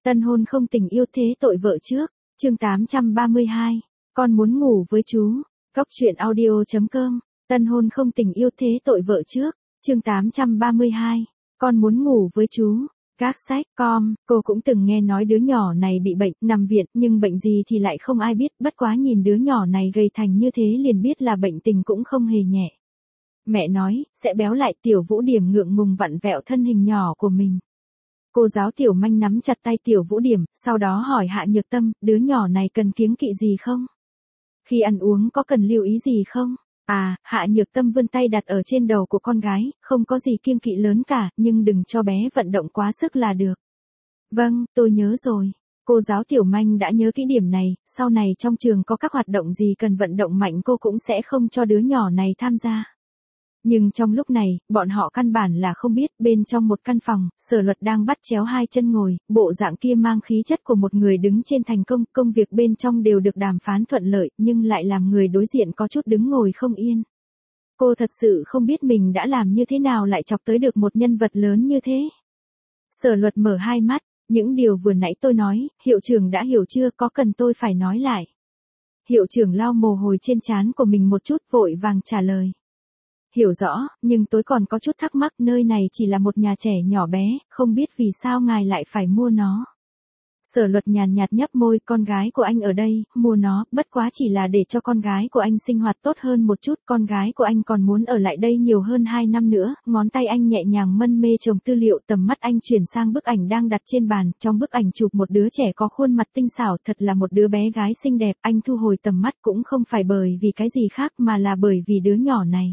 Tân hôn không tình yêu thế tội vợ trước. Chương 832. Con muốn ngủ với chú. Cóc truyện audio.com. Tân hôn không tình yêu thế tội vợ trước. Chương 832. Con muốn ngủ với chú. Các sách, cô cũng từng nghe nói đứa nhỏ này bị bệnh, nằm viện, nhưng bệnh gì thì lại không ai biết, bất quá nhìn đứa nhỏ này gầy thành như thế liền biết là bệnh tình cũng không hề nhẹ. Mẹ nói, sẽ béo lại. Tiểu Vũ Điểm ngượng ngùng vặn vẹo thân hình nhỏ của mình. Cô giáo Tiểu Manh nắm chặt tay Tiểu Vũ Điểm, sau đó hỏi Hạ Nhược Tâm, đứa nhỏ này cần kiêng kỵ gì không? Khi ăn uống có cần lưu ý gì không? Hạ Nhược Tâm vươn tay đặt ở trên đầu của con gái, không có gì kiêng kỵ lớn cả, nhưng đừng cho bé vận động quá sức là được. Vâng, tôi nhớ rồi. Cô giáo Tiểu Manh đã nhớ kỹ điểm này, sau này trong trường có các hoạt động gì cần vận động mạnh cô cũng sẽ không cho đứa nhỏ này tham gia. Nhưng trong lúc này, bọn họ căn bản là không biết, bên trong một căn phòng, Sở Luật đang bắt chéo hai chân ngồi, bộ dạng kia mang khí chất của một người đứng trên thành công, công việc bên trong đều được đàm phán thuận lợi, nhưng lại làm người đối diện có chút đứng ngồi không yên. Cô thật sự không biết mình đã làm như thế nào lại chọc tới được một nhân vật lớn như thế. Sở Luật mở hai mắt, những điều vừa nãy tôi nói, hiệu trưởng đã hiểu chưa, có cần tôi phải nói lại? Hiệu trưởng lau mồ hôi trên trán của mình một chút, vội vàng trả lời. Hiểu rõ, nhưng tôi còn có chút thắc mắc, nơi này chỉ là một nhà trẻ nhỏ bé, không biết vì sao ngài lại phải mua nó. Sở Luật nhàn nhạt nhấp môi, con gái của anh ở đây, mua nó, bất quá chỉ là để cho con gái của anh sinh hoạt tốt hơn một chút, con gái của anh còn muốn ở lại đây nhiều hơn 2 năm nữa, ngón tay anh nhẹ nhàng mân mê chồng tư liệu, tầm mắt anh chuyển sang bức ảnh đang đặt trên bàn, trong bức ảnh chụp một đứa trẻ có khuôn mặt tinh xảo, thật là một đứa bé gái xinh đẹp, anh thu hồi tầm mắt cũng không phải bởi vì cái gì khác mà là bởi vì đứa nhỏ này.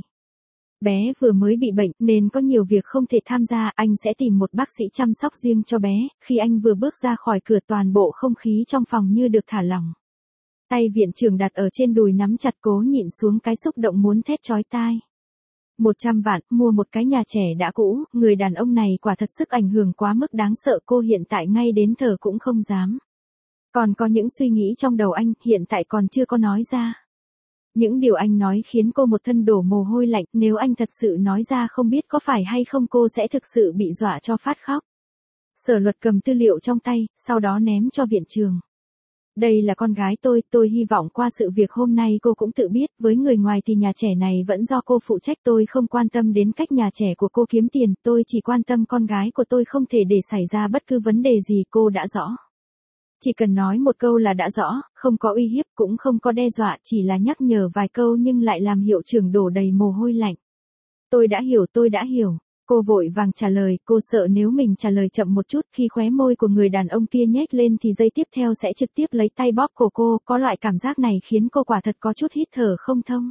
Bé vừa mới bị bệnh nên có nhiều việc không thể tham gia, anh sẽ tìm một bác sĩ chăm sóc riêng cho bé. Khi anh vừa bước ra khỏi cửa toàn bộ không khí trong phòng như được thả lỏng. Tay viện trưởng đặt ở trên đùi nắm chặt cố nhịn xuống cái xúc động muốn thét chói tai. 100 vạn, mua một cái nhà trẻ đã cũ, người đàn ông này quả thật sức ảnh hưởng quá mức đáng sợ, cô hiện tại ngay đến thở cũng không dám. Còn có những suy nghĩ trong đầu anh, hiện tại còn chưa có nói ra. Những điều anh nói khiến cô một thân đổ mồ hôi lạnh, nếu anh thật sự nói ra không biết có phải hay không cô sẽ thực sự bị dọa cho phát khóc. Sở Luật cầm tư liệu trong tay, sau đó ném cho viện trưởng. Đây là con gái tôi hy vọng qua sự việc hôm nay cô cũng tự biết, với người ngoài thì nhà trẻ này vẫn do cô phụ trách, tôi không quan tâm đến cách nhà trẻ của cô kiếm tiền, tôi chỉ quan tâm con gái của tôi không thể để xảy ra bất cứ vấn đề gì, cô đã rõ. Chỉ cần nói một câu là đã rõ, không có uy hiếp cũng không có đe dọa, chỉ là nhắc nhở vài câu nhưng lại làm hiệu trưởng đổ đầy mồ hôi lạnh. Tôi đã hiểu. Cô vội vàng trả lời, cô sợ nếu mình trả lời chậm một chút khi khóe môi của người đàn ông kia nhếch lên thì giây tiếp theo sẽ trực tiếp lấy tay bóp cổ cô, có loại cảm giác này khiến cô quả thật có chút hít thở không thông.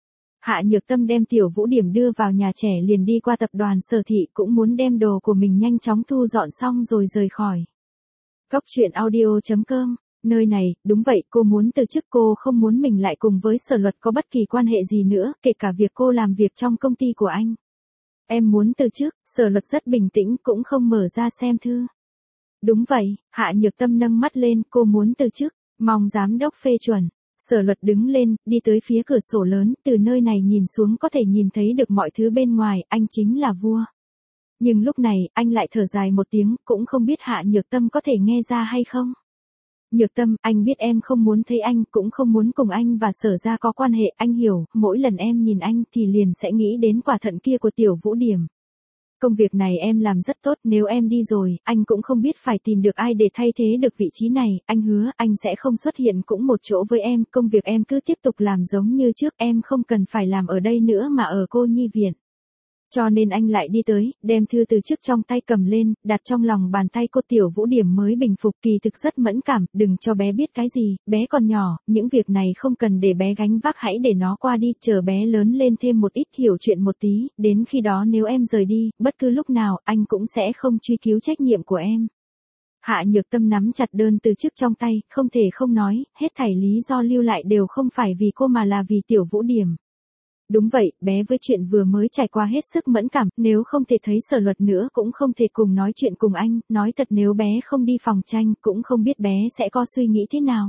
Hạ Nhược Tâm đem Tiểu Vũ Điểm đưa vào nhà trẻ liền đi qua tập đoàn Sở Thị, cũng muốn đem đồ của mình nhanh chóng thu dọn xong rồi rời khỏi. Cóc truyện audio.com. Nơi này, đúng vậy, cô muốn từ chức, cô không muốn mình lại cùng với Sở Luật có bất kỳ quan hệ gì nữa, kể cả việc cô làm việc trong công ty của anh. Em muốn từ chức, Sở Luật rất bình tĩnh, cũng không mở ra xem thư. Đúng vậy, Hạ Nhược Tâm nâng mắt lên, cô muốn từ chức, mong giám đốc phê chuẩn. Sở Luật đứng lên, đi tới phía cửa sổ lớn, từ nơi này nhìn xuống có thể nhìn thấy được mọi thứ bên ngoài, anh chính là vua. Nhưng lúc này, anh lại thở dài một tiếng, cũng không biết Hạ Nhược Tâm có thể nghe ra hay không. Nhược Tâm, anh biết em không muốn thấy anh, cũng không muốn cùng anh và Sở ra có quan hệ, anh hiểu, mỗi lần em nhìn anh thì liền sẽ nghĩ đến quả thận kia của Tiểu Vũ Điểm. Công việc này em làm rất tốt, nếu em đi rồi, anh cũng không biết phải tìm được ai để thay thế được vị trí này, anh hứa, anh sẽ không xuất hiện cũng một chỗ với em, công việc em cứ tiếp tục làm giống như trước, em không cần phải làm ở đây nữa mà ở cô nhi viện. Cho nên anh lại đi tới, đem thư từ chức trong tay cầm lên, đặt trong lòng bàn tay cô. Tiểu Vũ Điểm mới bình phục, kỳ thực rất mẫn cảm, đừng cho bé biết cái gì, bé còn nhỏ, những việc này không cần để bé gánh vác, hãy để nó qua đi, chờ bé lớn lên thêm một ít, hiểu chuyện một tí, đến khi đó nếu em rời đi, bất cứ lúc nào, anh cũng sẽ không truy cứu trách nhiệm của em. Hạ Nhược Tâm nắm chặt đơn từ chức trong tay, không thể không nói, hết thảy lý do lưu lại đều không phải vì cô mà là vì Tiểu Vũ Điểm. Đúng vậy, bé với chuyện vừa mới trải qua hết sức mẫn cảm, nếu không thể thấy Sở Luật nữa cũng không thể cùng nói chuyện cùng anh, nói thật nếu bé không đi phòng tranh cũng không biết bé sẽ có suy nghĩ thế nào.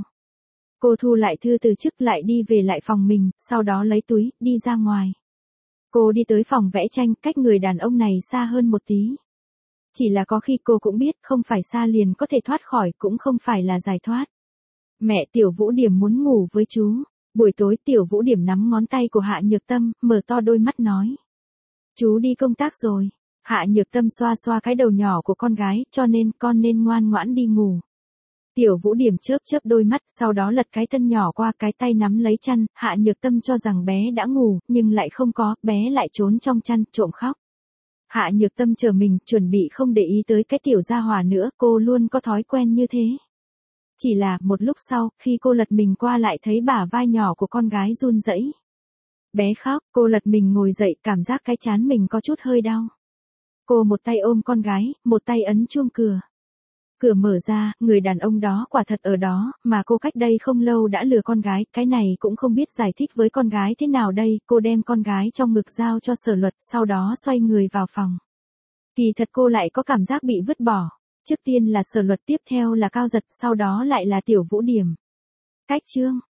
Cô thu lại thư từ chức lại đi về lại phòng mình, sau đó lấy túi, đi ra ngoài. Cô đi tới phòng vẽ tranh, cách người đàn ông này xa hơn một tí. Chỉ là có khi cô cũng biết không phải xa liền có thể thoát khỏi cũng không phải là giải thoát. Mẹ Tiểu Vũ Điểm muốn ngủ với chú. Buổi tối Tiểu Vũ Điểm nắm ngón tay của Hạ Nhược Tâm, mở to đôi mắt nói. Chú đi công tác rồi. Hạ Nhược Tâm xoa xoa cái đầu nhỏ của con gái, cho nên con nên ngoan ngoãn đi ngủ. Tiểu Vũ Điểm chớp chớp đôi mắt, sau đó lật cái thân nhỏ qua cái tay nắm lấy chăn, Hạ Nhược Tâm cho rằng bé đã ngủ, nhưng lại không có, bé lại trốn trong chăn, trộm khóc. Hạ Nhược Tâm chờ mình, chuẩn bị không để ý tới cái tiểu gia hỏa nữa, cô luôn có thói quen như thế. Chỉ là, một lúc sau, khi cô lật mình qua lại thấy bả vai nhỏ của con gái run rẩy. Bé khóc, cô lật mình ngồi dậy, cảm giác cái trán mình có chút hơi đau. Cô một tay ôm con gái, một tay ấn chuông cửa. Cửa mở ra, người đàn ông đó quả thật ở đó, mà cô cách đây không lâu đã lừa con gái, cái này cũng không biết giải thích với con gái thế nào đây, cô đem con gái trong ngực giao cho Sở Luật, sau đó xoay người vào phòng. Kỳ thật cô lại có cảm giác bị vứt bỏ, trước tiên là Sở Luật, tiếp theo là Cao Giật, sau đó lại là Tiểu Vũ Điểm. Cách chương